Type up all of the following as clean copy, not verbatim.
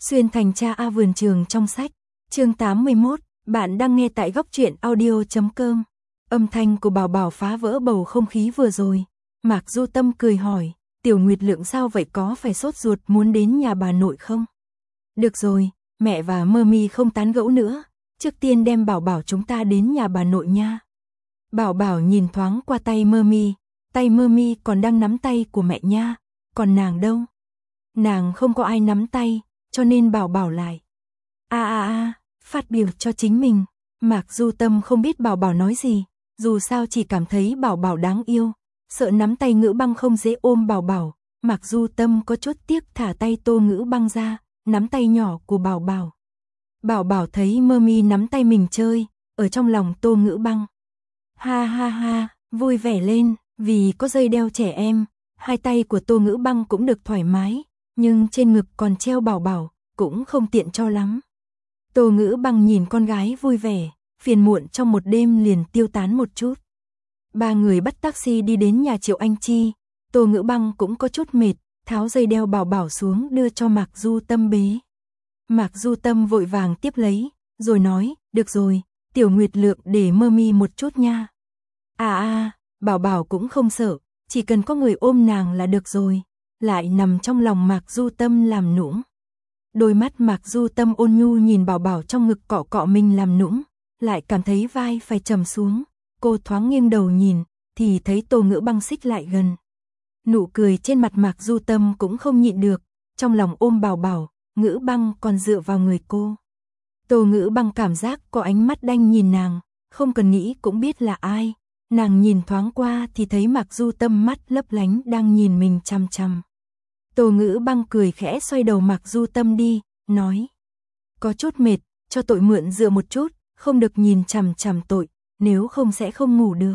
Xuyên thành cha A vườn trường trong sách. Chương 81, bạn đang nghe tại góc truyện audio.com. Âm thanh của Bảo Bảo phá vỡ bầu không khí vừa rồi. Mạc Du Tâm cười hỏi, Tiểu Nguyệt Lượng sao vậy, có phải sốt ruột muốn đến nhà bà nội không? Được rồi, mẹ và Mơ không tán gẫu nữa, trước tiên đem Bảo Bảo chúng ta đến nhà bà nội nha. Bảo Bảo nhìn thoáng qua tay Mơ còn đang nắm tay của mẹ nha, còn nàng đâu? Nàng không có ai nắm tay, cho nên Bảo Bảo lại phát biểu cho chính mình. Mạc Du Tâm không biết Bảo Bảo nói gì, dù sao chỉ cảm thấy Bảo Bảo đáng yêu, sợ nắm tay Ngữ Băng không dễ ôm Bảo Bảo. Mạc Du Tâm có chút tiếc thả tay Tô Ngữ Băng ra, nắm tay nhỏ của Bảo Bảo. Bảo Bảo thấy Mơ nắm tay mình chơi, ở trong lòng Tô Ngữ Băng. Ha ha ha, vui vẻ lên, vì có dây đeo trẻ em, hai tay của Tô Ngữ Băng cũng được thoải mái, nhưng trên ngực còn treo Bảo Bảo, cũng không tiện cho lắm. Tô Ngữ Băng nhìn con gái vui vẻ, phiền muộn trong một đêm liền tiêu tán một chút. Ba người bắt taxi đi đến nhà Triệu Anh Chi, Tô Ngữ Băng cũng có chút mệt, tháo dây đeo Bảo Bảo xuống đưa cho Mạc Du Tâm bế. Mạc Du Tâm vội vàng tiếp lấy, rồi nói, được rồi, Tiểu Nguyệt Lượng để Mơ một chút nha. Bảo Bảo cũng không sợ, chỉ cần có người ôm nàng là được rồi, lại nằm trong lòng Mạc Du Tâm làm nũng. Đôi mắt Mạc Du Tâm ôn nhu nhìn Bảo Bảo trong ngực cọ cọ mình làm nũng, lại cảm thấy vai phải trầm xuống, cô thoáng nghiêng đầu nhìn, thì thấy Tô Ngữ Băng xích lại gần. Nụ cười trên mặt Mạc Du Tâm cũng không nhịn được, trong lòng ôm Bảo Bảo, Ngữ Băng còn dựa vào người cô. Tô Ngữ Băng cảm giác có ánh mắt đanh nhìn nàng, không cần nghĩ cũng biết là ai. Nàng nhìn thoáng qua thì thấy Mạc Du Tâm mắt lấp lánh đang nhìn mình chằm chằm. Tô Ngữ Băng cười khẽ xoay đầu Mạc Du Tâm đi, nói. Có chút mệt, cho tội mượn dựa một chút, không được nhìn chằm chằm tội, nếu không sẽ không ngủ được.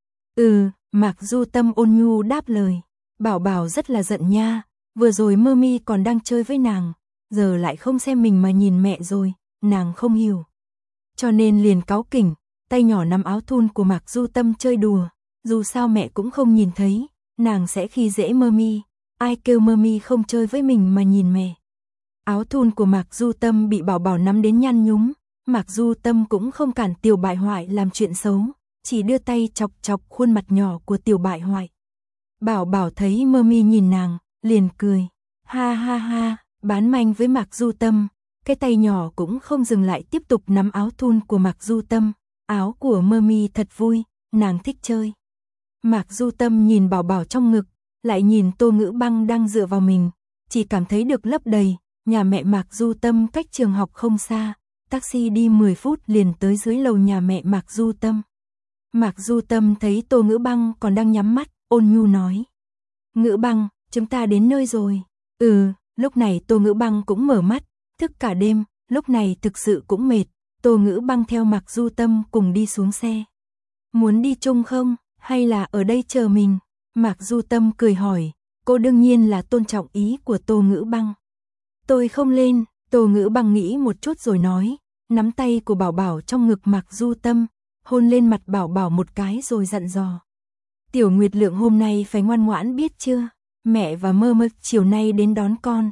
Mạc Du Tâm ôn nhu đáp lời. Bảo Bảo rất là giận nha, vừa rồi Mơ còn đang chơi với nàng, giờ lại không xem mình mà nhìn mẹ rồi, nàng không hiểu. Cho nên liền cáu kỉnh, tay nhỏ nắm áo thun của Mạc Du Tâm chơi đùa, dù sao mẹ cũng không nhìn thấy, nàng sẽ khi dễ Mơ. Ai kêu Mơ không chơi với mình mà nhìn mẹ. Áo thun của Mạc Du Tâm bị Bảo Bảo nắm đến nhăn nhúm, Mạc Du Tâm cũng không cản tiểu bại hoại làm chuyện xấu, chỉ đưa tay chọc chọc khuôn mặt nhỏ của tiểu bại hoại. Bảo Bảo thấy Mơ nhìn nàng, liền cười. Ha ha ha, bán manh với Mạc Du Tâm, cái tay nhỏ cũng không dừng lại tiếp tục nắm áo thun của Mạc Du Tâm. Áo của Mơ thật vui, nàng thích chơi. Mạc Du Tâm nhìn Bảo Bảo trong ngực, lại nhìn Tô Ngữ Băng đang dựa vào mình, chỉ cảm thấy được lấp đầy. Nhà mẹ Mạc Du Tâm cách trường học không xa, taxi đi 10 phút liền tới dưới lầu nhà mẹ Mạc Du Tâm. Mạc Du Tâm thấy Tô Ngữ Băng còn đang nhắm mắt, ôn nhu nói. Ngữ Băng, chúng ta đến nơi rồi. Lúc này Tô Ngữ Băng cũng mở mắt, thức cả đêm, lúc này thực sự cũng mệt. Tô Ngữ Băng theo Mạc Du Tâm cùng đi xuống xe. Muốn đi chung không, hay là ở đây chờ mình? Mạc Du Tâm cười hỏi, cô đương nhiên là tôn trọng ý của Tô Ngữ Băng. Tôi không lên, Tô Ngữ Băng nghĩ một chút rồi nói, nắm tay của Bảo Bảo trong ngực Mạc Du Tâm, hôn lên mặt Bảo Bảo một cái rồi dặn dò. Tiểu Nguyệt Lượng hôm nay phải ngoan ngoãn biết chưa? Mẹ và Mơ chiều nay đến đón con.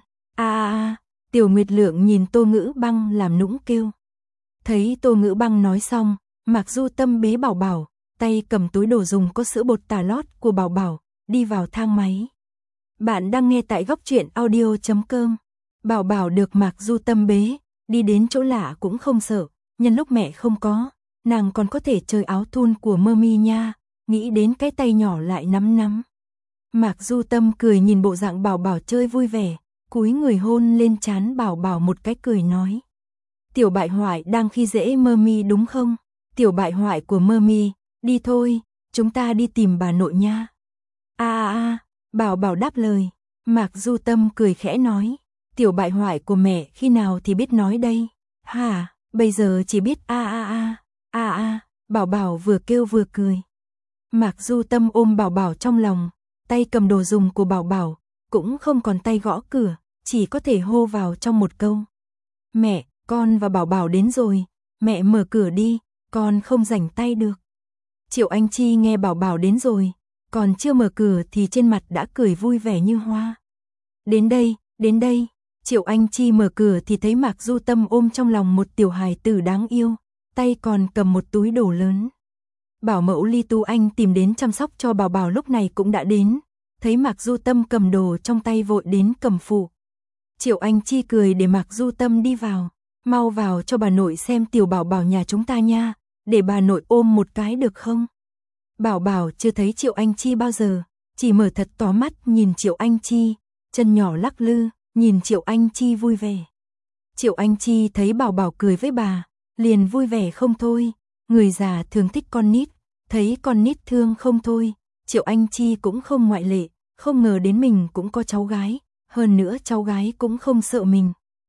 Tiểu Nguyệt Lượng nhìn Tô Ngữ Băng làm nũng kêu. Thấy Tô Ngữ Băng nói xong, Mạc Du Tâm bế Bảo Bảo, tay cầm túi đồ dùng có sữa bột tả lót của Bảo Bảo, đi vào thang máy. Bạn đang nghe tại góc truyện audio.com. Bảo Bảo được Mạc Du Tâm bế, đi đến chỗ lạ cũng không sợ, nhân lúc mẹ không có, nàng còn có thể chơi áo thun của Mơ nha, nghĩ đến cái tay nhỏ lại nắm. Mạc Du Tâm cười nhìn bộ dạng Bảo Bảo chơi vui vẻ, cúi người hôn lên trán Bảo Bảo một cái cười nói. Tiểu bại hoại đang khi dễ Mơ đúng không? Tiểu bại hoại của Mơ, đi thôi, chúng ta đi tìm bà nội nha. Bảo Bảo đáp lời. Mạc Du Tâm cười khẽ nói. Tiểu bại hoại của mẹ khi nào thì biết nói đây? Hả, bây giờ chỉ biết Bảo Bảo vừa kêu vừa cười. Mạc Du Tâm ôm Bảo Bảo trong lòng, tay cầm đồ dùng của Bảo Bảo, cũng không còn tay gõ cửa, chỉ có thể hô vào trong một câu. Mẹ, con và Bảo Bảo đến rồi, mẹ mở cửa đi, con không rảnh tay được. Triệu Anh Chi nghe Bảo Bảo đến rồi, còn chưa mở cửa thì trên mặt đã cười vui vẻ như hoa. Đến đây, Triệu Anh Chi mở cửa thì thấy Mạc Du Tâm ôm trong lòng một tiểu hài tử đáng yêu, tay còn cầm một túi đồ lớn. Bảo mẫu Ly Tu Anh tìm đến chăm sóc cho Bảo Bảo lúc này cũng đã đến, thấy Mạc Du Tâm cầm đồ trong tay vội đến cầm phụ. Triệu Anh Chi cười để Mạc Du Tâm đi vào, mau vào cho bà nội xem tiểu Bảo Bảo nhà chúng ta nha, để bà nội ôm một cái được không? Bảo Bảo chưa thấy Triệu Anh Chi bao giờ, chỉ mở thật to mắt nhìn Triệu Anh Chi, chân nhỏ lắc lư, nhìn Triệu Anh Chi vui vẻ. Triệu Anh Chi thấy Bảo Bảo cười với bà, liền vui vẻ không thôi, người già thường thích con nít, thấy con nít thương không thôi, Triệu Anh Chi cũng không ngoại lệ, không ngờ đến mình cũng có cháu gái, hơn nữa cháu gái cũng không sợ mình.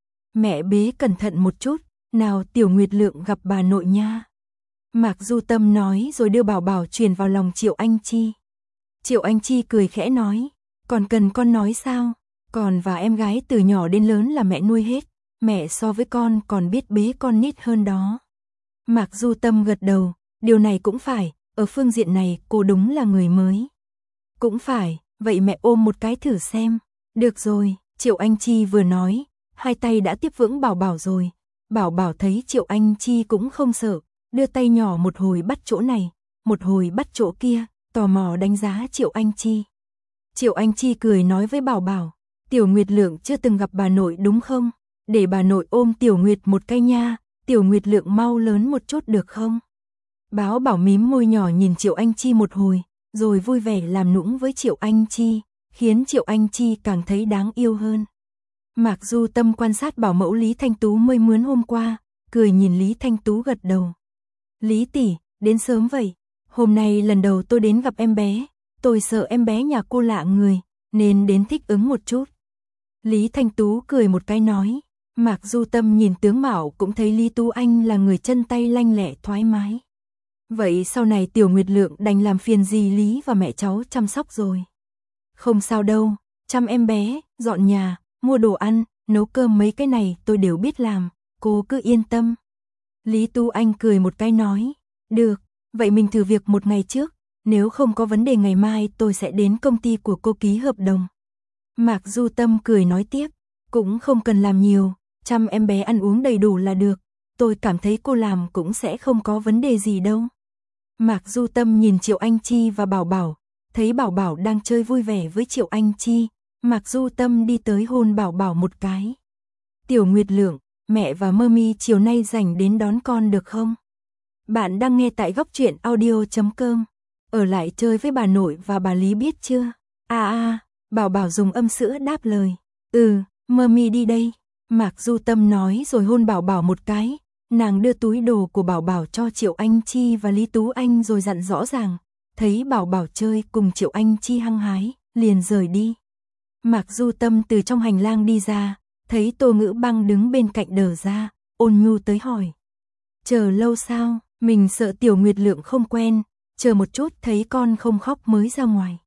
Mẹ bế cẩn thận một chút, nào Tiểu Nguyệt Lượng gặp bà nội nha. Mạc Du Tâm nói rồi đưa Bảo Bảo truyền vào lòng Triệu Anh Chi. Triệu Anh Chi cười khẽ nói, còn cần con nói sao? Con và em gái từ nhỏ đến lớn là mẹ nuôi hết, mẹ so với con còn biết bế con nít hơn đó. Mạc Du Tâm gật đầu, điều này cũng phải, ở phương diện này cô đúng là người mới. Cũng phải, vậy mẹ ôm một cái thử xem. Được rồi, Triệu Anh Chi vừa nói, hai tay đã tiếp vững Bảo Bảo rồi. Bảo Bảo thấy Triệu Anh Chi cũng không sợ, đưa tay nhỏ một hồi bắt chỗ này, một hồi bắt chỗ kia, tò mò đánh giá Triệu Anh Chi. Triệu Anh Chi cười nói với Bảo Bảo, Tiểu Nguyệt Lượng chưa từng gặp bà nội đúng không? Để bà nội ôm Tiểu Nguyệt một cái nha, Tiểu Nguyệt Lượng mau lớn một chút được không? Bảo Bảo mím môi nhỏ nhìn Triệu Anh Chi một hồi, rồi vui vẻ làm nũng với Triệu Anh Chi, khiến Triệu Anh Chi càng thấy đáng yêu hơn. Mạc Du Tâm quan sát bảo mẫu Lý Thanh Tú mới mướn hôm qua, cười nhìn Lý Thanh Tú gật đầu. Lý tỷ, đến sớm vậy, hôm nay lần đầu tôi đến gặp em bé, tôi sợ em bé nhà cô lạ người, nên đến thích ứng một chút. Lý Thanh Tú cười một cái nói, Mạc Du Tâm nhìn tướng mạo cũng thấy Lý Tú Anh là người chân tay lanh lẹ thoải mái. Vậy sau này Tiểu Nguyệt Lượng đành làm phiền dì Lý và mẹ cháu chăm sóc rồi. Không sao đâu, chăm em bé, dọn nhà, mua đồ ăn, nấu cơm mấy cái này tôi đều biết làm, cô cứ yên tâm. Lý Tú Anh cười một cái nói, được, vậy mình thử việc một ngày trước, nếu không có vấn đề ngày mai tôi sẽ đến công ty của cô ký hợp đồng. Mạc Du Tâm cười nói tiếp, cũng không cần làm nhiều, chăm em bé ăn uống đầy đủ là được, tôi cảm thấy cô làm cũng sẽ không có vấn đề gì đâu. Mạc Du Tâm nhìn Triệu Anh Chi và Bảo Bảo, thấy Bảo Bảo đang chơi vui vẻ với Triệu Anh Chi, Mạc Du Tâm đi tới hôn Bảo Bảo một cái. Tiểu Nguyệt Lượng, mẹ và Mơ-mi chiều nay rảnh đến đón con được không? Bạn đang nghe tại góc truyện audio.com. Ở lại chơi với bà nội và bà Lý biết chưa? Bảo Bảo dùng âm sữa đáp lời. Mơ-mi đi đây. Mạc Du Tâm nói rồi hôn Bảo Bảo một cái. Nàng đưa túi đồ của Bảo Bảo cho Triệu Anh Chi và Lý Tú Anh rồi dặn rõ ràng. Thấy Bảo Bảo chơi cùng Triệu Anh Chi hăng hái, liền rời đi. Mạc Du Tâm từ trong hành lang đi ra, thấy Tô Ngữ Băng đứng bên cạnh đờ ra, ôn nhu tới hỏi. Chờ lâu sao, mình sợ Tiểu Nguyệt Lượng không quen, chờ một chút thấy con không khóc mới ra ngoài.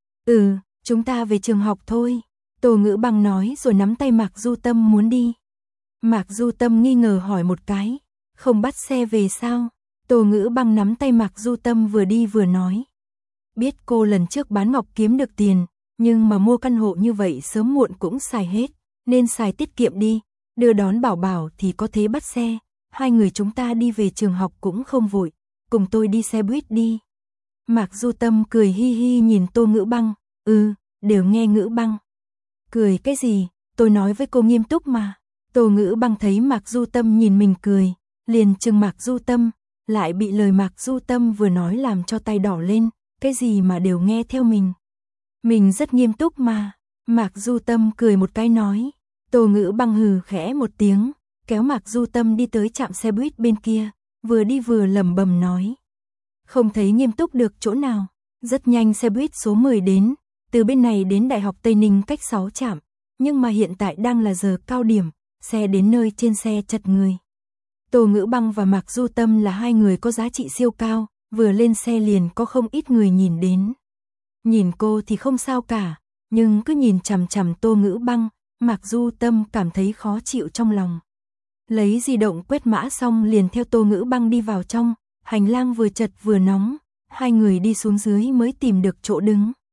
Chúng ta về trường học thôi, Tô Ngữ Băng nói rồi nắm tay Mạc Du Tâm muốn đi. Mạc Du Tâm nghi ngờ hỏi một cái, không bắt xe về sao? Tô Ngữ Băng nắm tay Mạc Du Tâm vừa đi vừa nói. Biết cô lần trước bán ngọc kiếm được tiền, nhưng mà mua căn hộ như vậy sớm muộn cũng xài hết, nên xài tiết kiệm đi, đưa đón Bảo Bảo thì có thế bắt xe, hai người chúng ta đi về trường học cũng không vội, cùng tôi đi xe buýt đi. Mạc Du Tâm cười hi hi nhìn Tô Ngữ Băng, đều nghe Ngữ Băng. Cười cái gì, tôi nói với cô nghiêm túc mà. Tô Ngữ Băng thấy Mạc Du Tâm nhìn mình cười, liền trừng Mạc Du Tâm, lại bị lời Mạc Du Tâm vừa nói làm cho tay đỏ lên, cái gì mà đều nghe theo mình. Mình rất nghiêm túc mà. Mạc Du Tâm cười một cái nói. Tô Ngữ Băng hừ khẽ một tiếng, kéo Mạc Du Tâm đi tới trạm xe buýt bên kia, vừa đi vừa lẩm bẩm nói. Không thấy nghiêm túc được chỗ nào. Rất nhanh xe buýt số 10 đến, từ bên này đến Đại học Tây Ninh cách 6 trạm, nhưng mà hiện tại đang là giờ cao điểm, xe đến nơi trên xe chật người. Tô Ngữ Băng và Mạc Du Tâm là hai người có giá trị siêu cao, vừa lên xe liền có không ít người nhìn đến. Nhìn cô thì không sao cả, nhưng cứ nhìn chằm chằm Tô Ngữ Băng, Mạc Du Tâm cảm thấy khó chịu trong lòng. Lấy di động quét mã xong liền theo Tô Ngữ Băng đi vào trong, hành lang vừa chật vừa nóng, hai người đi xuống dưới mới tìm được chỗ đứng.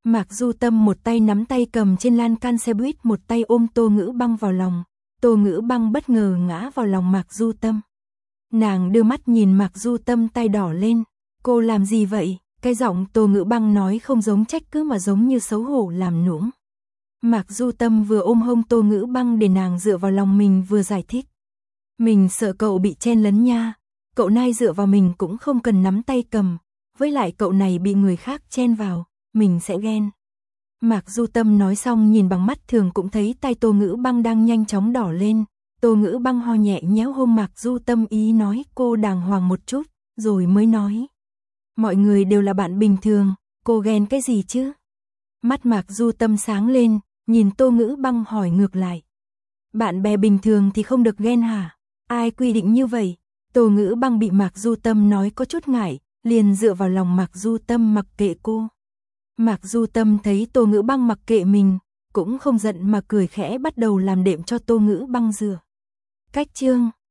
Mạc Du Tâm một tay nắm tay cầm trên lan can xe buýt, một tay ôm Tô Ngữ Băng vào lòng. Tô Ngữ Băng bất ngờ ngã vào lòng Mạc Du Tâm. Nàng đưa mắt nhìn Mạc Du Tâm, tay đỏ lên. Cô làm gì vậy? Cái giọng Tô Ngữ Băng nói không giống trách cứ mà giống như xấu hổ làm nũng. Mạc Du Tâm vừa ôm hông Tô Ngữ Băng để nàng dựa vào lòng mình vừa giải thích. Mình sợ cậu bị chen lấn nha. Cậu này dựa vào mình cũng không cần nắm tay cầm. Với lại cậu này bị người khác chen vào, mình sẽ ghen. Mạc Du Tâm nói xong nhìn bằng mắt thường cũng thấy tay Tô Ngữ Băng đang nhanh chóng đỏ lên. Tô Ngữ Băng ho nhẹ nhéo hông Mạc Du Tâm, ý nói cô đàng hoàng một chút, rồi mới nói. Mọi người đều là bạn bình thường, cô ghen cái gì chứ? Mắt Mạc Du Tâm sáng lên, nhìn Tô Ngữ Băng hỏi ngược lại. Bạn bè bình thường thì không được ghen hả? Ai quy định như vậy? Tô Ngữ Băng bị Mạc Du Tâm nói có chút ngại, liền dựa vào lòng Mạc Du Tâm mặc kệ cô. Mạc Du Tâm thấy Tô Ngữ Băng mặc kệ mình, cũng không giận mà cười khẽ bắt đầu làm đệm cho Tô Ngữ Băng rửa. Cách chương